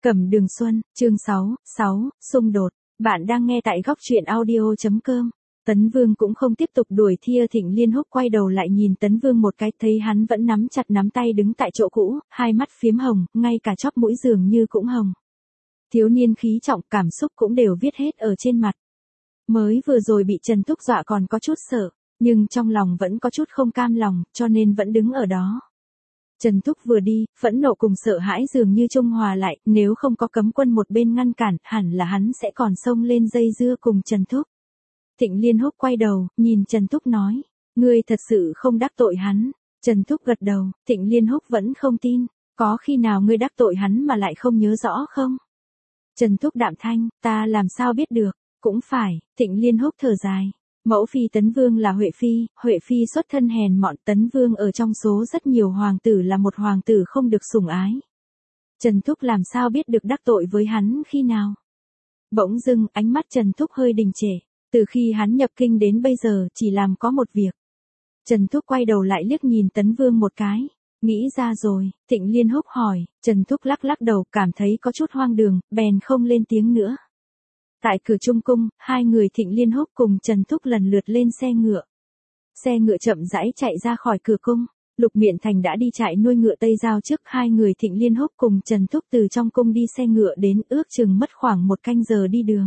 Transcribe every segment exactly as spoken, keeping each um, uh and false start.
Cẩm Đường Xuân, chương sáu, sáu, xung đột. Bạn đang nghe tại góc truyện audio chấm com. Tấn Vương cũng không tiếp tục đuổi Thia Thịnh Liên Húc, quay đầu lại nhìn Tấn Vương một cái, thấy hắn vẫn nắm chặt nắm tay đứng tại chỗ cũ, hai mắt phiếm hồng, ngay cả chóp mũi dường như cũng hồng. Thiếu niên khí trọng, cảm xúc cũng đều viết hết ở trên mặt. Mới vừa rồi bị Trần Thúc dọa còn có chút sợ, nhưng trong lòng vẫn có chút không cam lòng, cho nên vẫn đứng ở đó. Trần Thúc vừa đi, phẫn nộ cùng sợ hãi dường như trung hòa lại, nếu không có cấm quân một bên ngăn cản, hẳn là hắn sẽ còn xông lên dây dưa cùng Trần Thúc. Thịnh Liên Húc quay đầu, nhìn Trần Thúc nói, ngươi thật sự không đắc tội hắn. Trần Thúc gật đầu, Thịnh Liên Húc vẫn không tin, có khi nào ngươi đắc tội hắn mà lại không nhớ rõ không? Trần Thúc đạm thanh, ta làm sao biết được, cũng phải. Thịnh Liên Húc thở dài. Mẫu phi Tấn Vương là Huệ phi, Huệ phi xuất thân hèn mọn, Tấn Vương ở trong số rất nhiều hoàng tử là một hoàng tử không được sủng ái. Trần Thúc làm sao biết được đắc tội với hắn khi nào? Bỗng dưng, ánh mắt Trần Thúc hơi đình trệ, từ khi hắn nhập kinh đến bây giờ chỉ làm có một việc. Trần Thúc quay đầu lại liếc nhìn Tấn Vương một cái, nghĩ ra rồi. Thịnh Liên Húc hỏi, Trần Thúc lắc lắc đầu, cảm thấy có chút hoang đường, bèn không lên tiếng nữa. Tại cửa Trung cung, hai người Thịnh Liên Húc cùng Trần Thúc lần lượt lên xe ngựa. Xe ngựa chậm rãi chạy ra khỏi cửa cung, Lục Miện Thành đã đi trại nuôi ngựa Tây Giao trước, hai người Thịnh Liên Húc cùng Trần Thúc từ trong cung đi xe ngựa đến, ước chừng mất khoảng một canh giờ đi đường.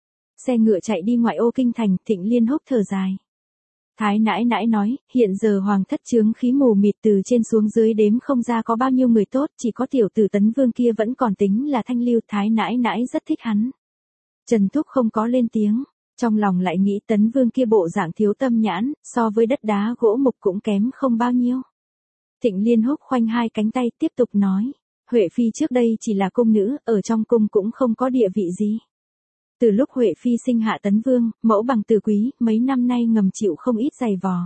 Xe ngựa chạy đi ngoại ô kinh thành, Thịnh Liên Húc thở dài. Thái nãi nãi nói, hiện giờ hoàng thất chướng khí mù mịt, từ trên xuống dưới đếm không ra có bao nhiêu người tốt, chỉ có tiểu tử Tấn Vương kia vẫn còn tính là thanh lưu, thái nãi nãi rất thích hắn. Trần Thúc không có lên tiếng, trong lòng lại nghĩ Tấn Vương kia bộ dạng thiếu tâm nhãn, so với đất đá gỗ mục cũng kém không bao nhiêu. Thịnh Liên Húc khoanh hai cánh tay tiếp tục nói, Huệ phi trước đây chỉ là cung nữ, ở trong cung cũng không có địa vị gì. Từ lúc Huệ phi sinh hạ Tấn Vương, mẫu bằng từ quý, mấy năm nay ngầm chịu không ít dày vò.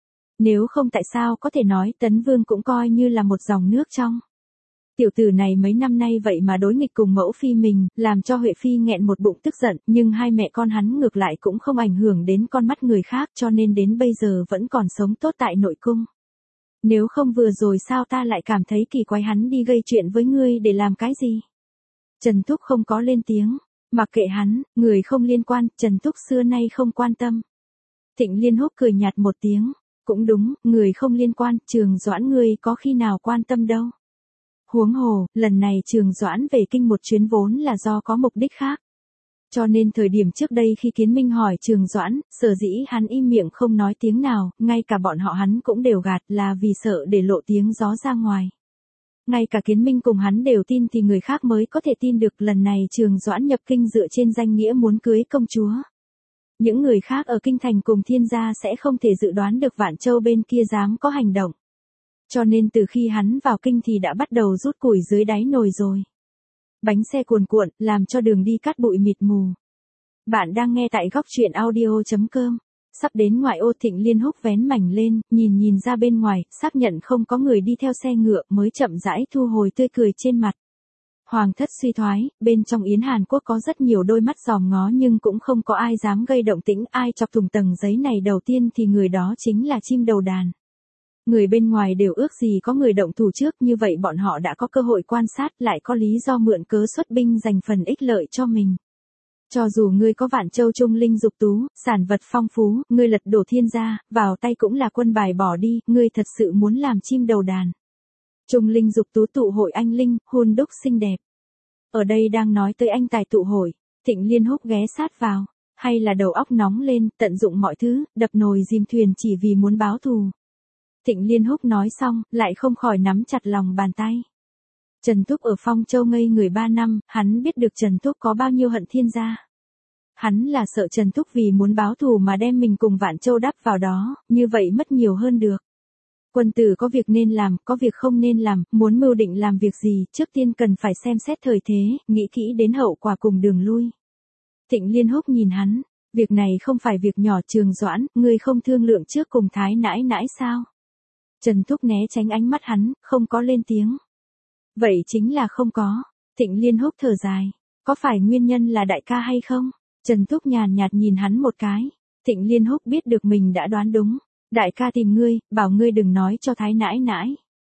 Nếu không tại sao có thể nói Tấn Vương cũng coi như là một dòng nước trong. Tiểu tử này mấy năm nay vậy mà đối nghịch cùng mẫu phi mình, làm cho Huệ phi nghẹn một bụng tức giận, nhưng hai mẹ con hắn ngược lại cũng không ảnh hưởng đến con mắt người khác, cho nên đến bây giờ vẫn còn sống tốt tại nội cung. Nếu không vừa rồi sao ta lại cảm thấy kỳ quái, hắn đi gây chuyện với ngươi để làm cái gì? Trần Thúc không có lên tiếng, mặc kệ hắn, người không liên quan, Trần Thúc xưa nay không quan tâm. Thịnh Liên Húc cười nhạt một tiếng, cũng đúng, người không liên quan, Trường Doãn ngươi có khi nào quan tâm đâu. Huống hồ, lần này Trường Doãn về kinh một chuyến vốn là do có mục đích khác. Cho nên thời điểm trước đây khi Kiến Minh hỏi Trường Doãn, sở dĩ hắn im miệng không nói tiếng nào, ngay cả bọn họ hắn cũng đều gạt, là vì sợ để lộ tiếng gió ra ngoài. Ngay cả Kiến Minh cùng hắn đều tin thì người khác mới có thể tin được, lần này Trường Doãn nhập kinh dựa trên danh nghĩa muốn cưới công chúa. Những người khác ở kinh thành cùng Thiên gia sẽ không thể dự đoán được Vạn Châu bên kia dám có hành động. Cho nên từ khi hắn vào kinh thì đã bắt đầu rút củi dưới đáy nồi rồi. Bánh xe cuồn cuộn, làm cho đường đi cát bụi mịt mù. Bạn đang nghe tại góc truyện audio chấm com. Sắp đến ngoại ô, Thịnh Liên Húc vén mảnh lên, nhìn nhìn ra bên ngoài, xác nhận không có người đi theo xe ngựa, mới chậm rãi thu hồi tươi cười trên mặt. Hoàng thất suy thoái, bên trong Yến Hàn Quốc có rất nhiều đôi mắt dòm ngó nhưng cũng không có ai dám gây động tĩnh, ai chọc thủng tầng giấy này đầu tiên thì người đó chính là chim đầu đàn. Người bên ngoài đều ước gì có người động thủ trước, như vậy bọn họ đã có cơ hội quan sát, lại có lý do mượn cớ xuất binh giành phần ích lợi cho mình. Cho dù ngươi có Vạn Châu trung linh dục tú, sản vật phong phú, ngươi lật đổ Thiên gia, vào tay cũng là quân bài bỏ đi, ngươi thật sự muốn làm chim đầu đàn. Trung linh dục tú tụ hội anh linh, hôn đúc xinh đẹp. Ở đây đang nói tới anh tài tụ hội, Thịnh Liên Húc ghé sát vào, hay là đầu óc nóng lên, tận dụng mọi thứ, đập nồi dìm thuyền chỉ vì muốn báo thù. Thịnh Liên Húc nói xong, lại không khỏi nắm chặt lòng bàn tay. Trần Thúc ở Phong Châu ngây người ba năm, hắn biết được Trần Thúc có bao nhiêu hận Thiên gia. Hắn là sợ Trần Thúc vì muốn báo thù mà đem mình cùng Vạn Châu đắp vào đó, như vậy mất nhiều hơn được. Quân tử có việc nên làm, có việc không nên làm, muốn mưu định làm việc gì, trước tiên cần phải xem xét thời thế, nghĩ kỹ đến hậu quả cùng đường lui. Thịnh Liên Húc nhìn hắn, việc này không phải việc nhỏ. Trường Doãn, ngươi không thương lượng trước cùng thái nãi nãi sao? Trần Thúc né tránh ánh mắt hắn, không có lên tiếng. Vậy chính là không có. Thịnh Liên Húc thở dài, có phải nguyên nhân là đại ca hay không? Trần Thúc nhàn nhạt nhìn hắn một cái. Thịnh Liên Húc biết được mình đã đoán đúng. Đại ca tìm ngươi, bảo ngươi đừng nói cho thái nãi nãi.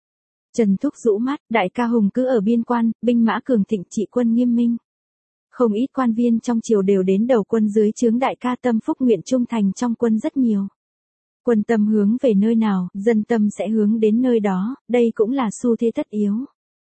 Trần Thúc rũ mắt, đại ca hùng cứ ở biên quan, binh mã cường thịnh, trị quân nghiêm minh. Không ít quan viên trong triều đều đến đầu quân dưới trướng đại ca, tâm phúc nguyện trung thành trong quân rất nhiều. Quân tâm hướng về nơi nào, dân tâm sẽ hướng đến nơi đó, đây cũng là xu thế tất yếu.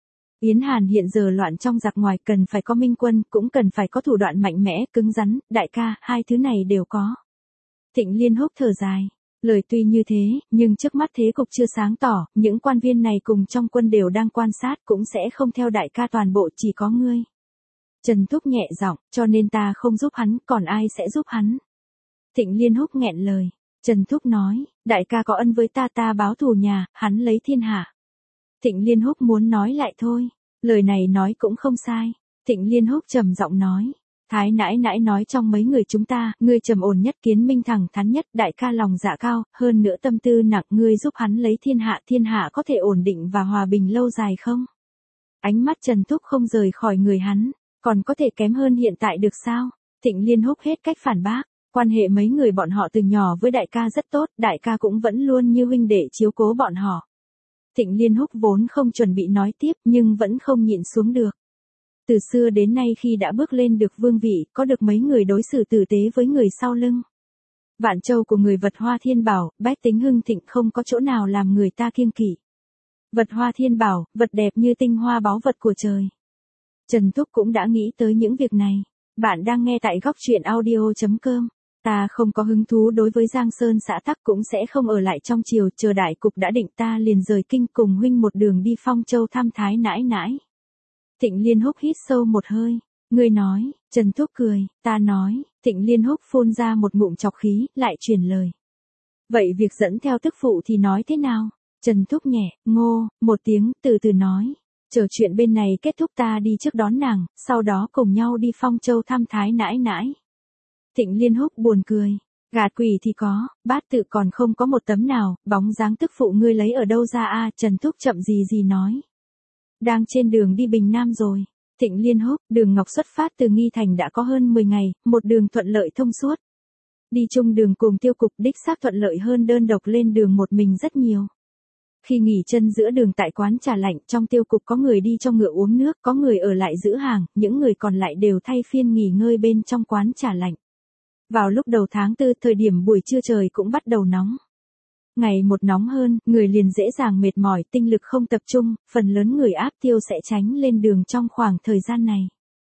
Yến Hàn hiện giờ loạn trong giặc ngoài, cần phải có minh quân, cũng cần phải có thủ đoạn mạnh mẽ, cứng rắn, đại ca, hai thứ này đều có. Thịnh Liên Húc thở dài. Lời tuy như thế, nhưng trước mắt thế cục chưa sáng tỏ, những quan viên này cùng trong quân đều đang quan sát, cũng sẽ không theo đại ca toàn bộ, chỉ có ngươi. Trần Thúc nhẹ giọng, cho nên ta không giúp hắn, còn ai sẽ giúp hắn? Thịnh Liên Húc nghẹn lời. Trần Thúc nói, đại ca có ân với ta, ta báo thù nhà, hắn lấy thiên hạ. Thịnh Liên Húc muốn nói lại thôi, lời này nói cũng không sai. Thịnh Liên Húc trầm giọng nói, Thái nãi nãi nói trong mấy người chúng ta, ngươi trầm ổn nhất, kiến minh thẳng thắn nhất, đại ca lòng dạ cao, hơn nữa tâm tư nặng, ngươi giúp hắn lấy thiên hạ, thiên hạ có thể ổn định và hòa bình lâu dài không? Ánh mắt Trần Thúc không rời khỏi người hắn, còn có thể kém hơn hiện tại được sao? Thịnh Liên Húc hết cách phản bác, quan hệ mấy người bọn họ từ nhỏ với đại ca rất tốt, đại ca cũng vẫn luôn như huynh đệ chiếu cố bọn họ. Thịnh Liên Húc vốn không chuẩn bị nói tiếp nhưng vẫn không nhịn xuống được. Từ xưa đến nay khi đã bước lên được vương vị, có được mấy người đối xử tử tế với người sau lưng. Vạn châu của người vật hoa thiên bảo, bách tính hưng thịnh, không có chỗ nào làm người ta kiêng kỵ. Vật hoa thiên bảo, vật đẹp như tinh hoa báu vật của trời. Trần Thúc cũng đã nghĩ tới những việc này. Bạn đang nghe tại góc truyện audio chấm com. Ta không có hứng thú đối với Giang Sơn xã tắc, cũng sẽ không ở lại trong triều, chờ đại cục đã định ta liền rời kinh cùng huynh một đường đi Phong Châu thăm Thái nãi nãi. Thịnh Liên Húc hít sâu một hơi. Ngươi nói, Trần Thúc cười, ta nói, Thịnh Liên Húc phun ra một ngụm chọc khí, lại truyền lời. Vậy việc dẫn theo tức phụ thì nói thế nào? Trần Thúc nhẹ, ngô, một tiếng, từ từ nói. Chờ chuyện bên này kết thúc ta đi trước đón nàng, sau đó cùng nhau đi Phong Châu thăm Thái nãi nãi. Thịnh Liên Húc buồn cười. Gạt quỷ thì có, bát tự còn không có một tấm nào, bóng dáng tức phụ ngươi lấy ở đâu ra a? Trần Thúc chậm gì gì nói. Đang trên đường đi Bình Nam rồi. Thịnh Liên Húc, đường Ngọc xuất phát từ Nghi Thành đã có hơn mười ngày, một đường thuận lợi thông suốt. Đi chung đường cùng tiêu cục đích xác thuận lợi hơn đơn độc lên đường một mình rất nhiều. Khi nghỉ chân giữa đường tại quán trà lạnh, trong tiêu cục có người đi cho ngựa uống nước, có người ở lại giữ hàng, những người còn lại đều thay phiên nghỉ ngơi bên trong quán trà lạnh. Vào lúc đầu tháng tư, thời điểm buổi trưa trời cũng bắt đầu nóng. Ngày một nóng hơn, người liền dễ dàng mệt mỏi, tinh lực không tập trung, phần lớn người áp tiêu sẽ tránh lên đường trong khoảng thời gian này.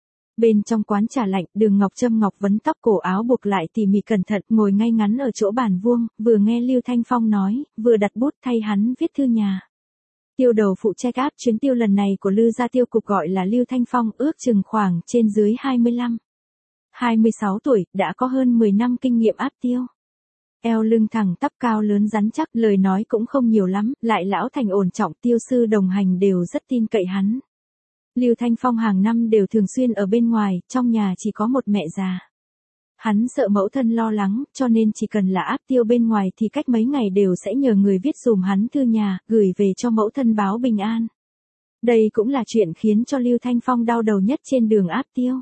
Bên trong quán trà lạnh, Đường Ngọc châm ngọc vấn tóc, cổ áo buộc lại tỉ mỉ cẩn thận, ngồi ngay ngắn ở chỗ bàn vuông, vừa nghe Lưu Thanh Phong nói, vừa đặt bút thay hắn viết thư nhà. Tiêu đầu phụ trách áp chuyến tiêu lần này của Lư gia tiêu cục gọi là Lưu Thanh Phong, ước chừng khoảng trên dưới hai mươi lăm, hai mươi sáu tuổi, đã có hơn mười năm kinh nghiệm áp tiêu. Eo lưng thẳng tắp, cao lớn rắn chắc, lời nói cũng không nhiều lắm, lại lão thành ổn trọng, tiêu sư đồng hành đều rất tin cậy hắn. Lưu Thanh Phong hàng năm đều thường xuyên ở bên ngoài, trong nhà chỉ có một mẹ già. Hắn sợ mẫu thân lo lắng, cho nên chỉ cần là áp tiêu bên ngoài thì cách mấy ngày đều sẽ nhờ người viết dùm hắn thư nhà, gửi về cho mẫu thân báo bình an. Đây cũng là chuyện khiến cho Lưu Thanh Phong đau đầu nhất trên đường áp tiêu.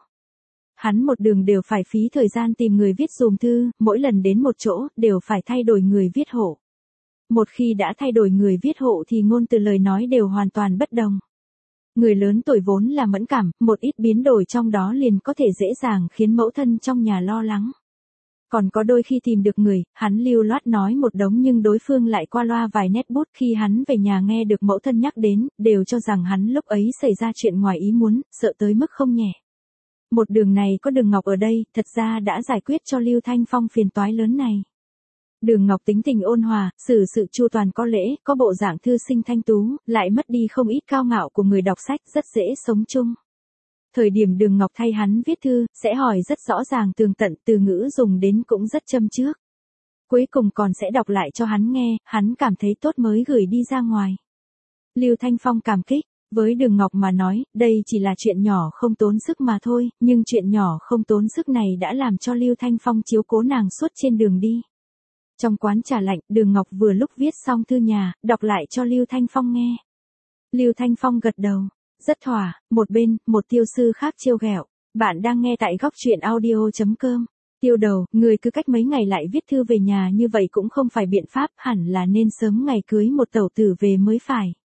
Hắn một đường đều phải phí thời gian tìm người viết dùm thư, mỗi lần đến một chỗ, đều phải thay đổi người viết hộ. Một khi đã thay đổi người viết hộ thì ngôn từ lời nói đều hoàn toàn bất đồng. Người lớn tuổi vốn là mẫn cảm, một ít biến đổi trong đó liền có thể dễ dàng khiến mẫu thân trong nhà lo lắng. Còn có đôi khi tìm được người, hắn lưu loát nói một đống nhưng đối phương lại qua loa vài nét bút, khi hắn về nhà nghe được mẫu thân nhắc đến, đều cho rằng hắn lúc ấy xảy ra chuyện ngoài ý muốn, sợ tới mức không nhẹ. Một đường này có Đường Ngọc ở đây, thật ra đã giải quyết cho Lưu Thanh Phong phiền toái lớn này. Đường Ngọc tính tình ôn hòa, xử sự chu toàn có lễ, có bộ dạng thư sinh thanh tú, lại mất đi không ít cao ngạo của người đọc sách, rất dễ sống chung. Thời điểm Đường Ngọc thay hắn viết thư, sẽ hỏi rất rõ ràng tường tận, từ ngữ dùng đến cũng rất châm trước. Cuối cùng còn sẽ đọc lại cho hắn nghe, hắn cảm thấy tốt mới gửi đi ra ngoài. Lưu Thanh Phong cảm kích. Với Đường Ngọc mà nói, đây chỉ là chuyện nhỏ không tốn sức mà thôi, nhưng chuyện nhỏ không tốn sức này đã làm cho Lưu Thanh Phong chiếu cố nàng suốt trên đường đi. Trong quán trà lạnh, Đường Ngọc vừa lúc viết xong thư nhà, đọc lại cho Lưu Thanh Phong nghe. Lưu Thanh Phong gật đầu, rất thỏa, một bên, một tiêu sư khác trêu ghẹo. Bạn đang nghe tại góc truyện audio chấm com. Tiêu đầu, người cứ cách mấy ngày lại viết thư về nhà như vậy cũng không phải biện pháp, hẳn là nên sớm ngày cưới một tẩu tử về mới phải.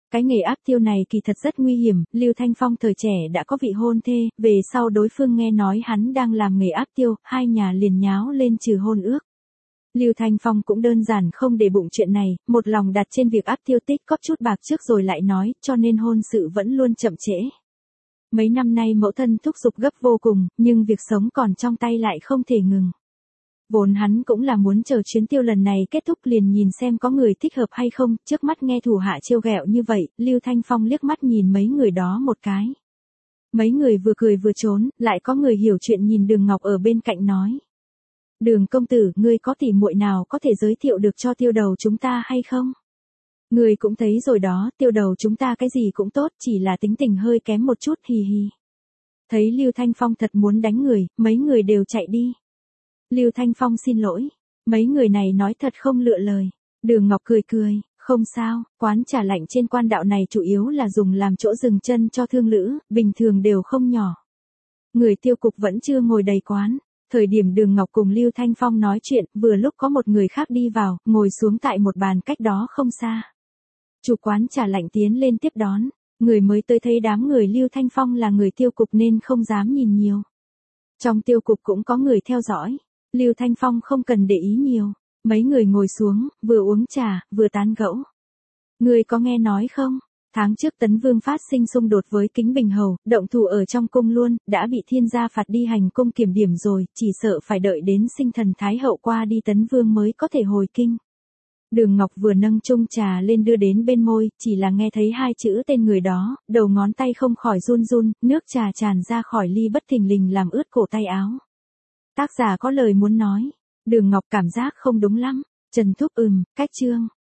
Cái nghề áp tiêu này kỳ thật rất nguy hiểm, Lưu Thanh Phong thời trẻ đã có vị hôn thê, về sau đối phương nghe nói hắn đang làm nghề áp tiêu, hai nhà liền nháo lên trừ hôn ước. Lưu Thanh Phong cũng đơn giản không để bụng chuyện này, một lòng đặt trên việc áp tiêu tích cóp chút bạc trước rồi lại nói, cho nên hôn sự vẫn luôn chậm trễ. Mấy năm nay mẫu thân thúc giục gấp vô cùng, nhưng việc sống còn trong tay lại không thể ngừng. Vốn hắn cũng là muốn chờ chuyến tiêu lần này kết thúc liền nhìn xem có người thích hợp hay không, trước mắt nghe thủ hạ trêu ghẹo như vậy, Lưu Thanh Phong liếc mắt nhìn mấy người đó một cái. Mấy người vừa cười vừa trốn, lại có người hiểu chuyện nhìn Đường Ngọc ở bên cạnh nói. Đường công tử, ngươi có tỉ muội nào có thể giới thiệu được cho tiêu đầu chúng ta hay không? Ngươi cũng thấy rồi đó, tiêu đầu chúng ta cái gì cũng tốt, chỉ là tính tình hơi kém một chút, hì hì. Thấy Lưu Thanh Phong thật muốn đánh người, mấy người đều chạy đi. Lưu Thanh Phong xin lỗi. Mấy người này nói thật không lựa lời. Đường Ngọc cười cười, không sao, quán trà lạnh trên quan đạo này chủ yếu là dùng làm chỗ dừng chân cho thương lữ, bình thường đều không nhỏ. Người tiêu cục vẫn chưa ngồi đầy quán. Thời điểm Đường Ngọc cùng Lưu Thanh Phong nói chuyện, vừa lúc có một người khác đi vào, ngồi xuống tại một bàn cách đó không xa. Chủ quán trà lạnh tiến lên tiếp đón. Người mới tới thấy đám người Lưu Thanh Phong là người tiêu cục nên không dám nhìn nhiều. Trong tiêu cục cũng có người theo dõi. Lưu Thanh Phong không cần để ý nhiều. Mấy người ngồi xuống, vừa uống trà, vừa tán gẫu. Người có nghe nói không? Tháng trước Tấn Vương phát sinh xung đột với Kính Bình Hầu, động thủ ở trong cung luôn, đã bị thiên gia phạt đi hành cung kiểm điểm rồi, chỉ sợ phải đợi đến sinh thần Thái Hậu qua đi Tấn Vương mới có thể hồi kinh. Đường Ngọc vừa nâng chung trà lên đưa đến bên môi, chỉ là nghe thấy hai chữ tên người đó, đầu ngón tay không khỏi run run, nước trà tràn ra khỏi ly bất thình lình làm ướt cổ tay áo. Tác giả có lời muốn nói. Đường Ngọc cảm giác không đúng lắm. Trần Thúc ừm, cách chương.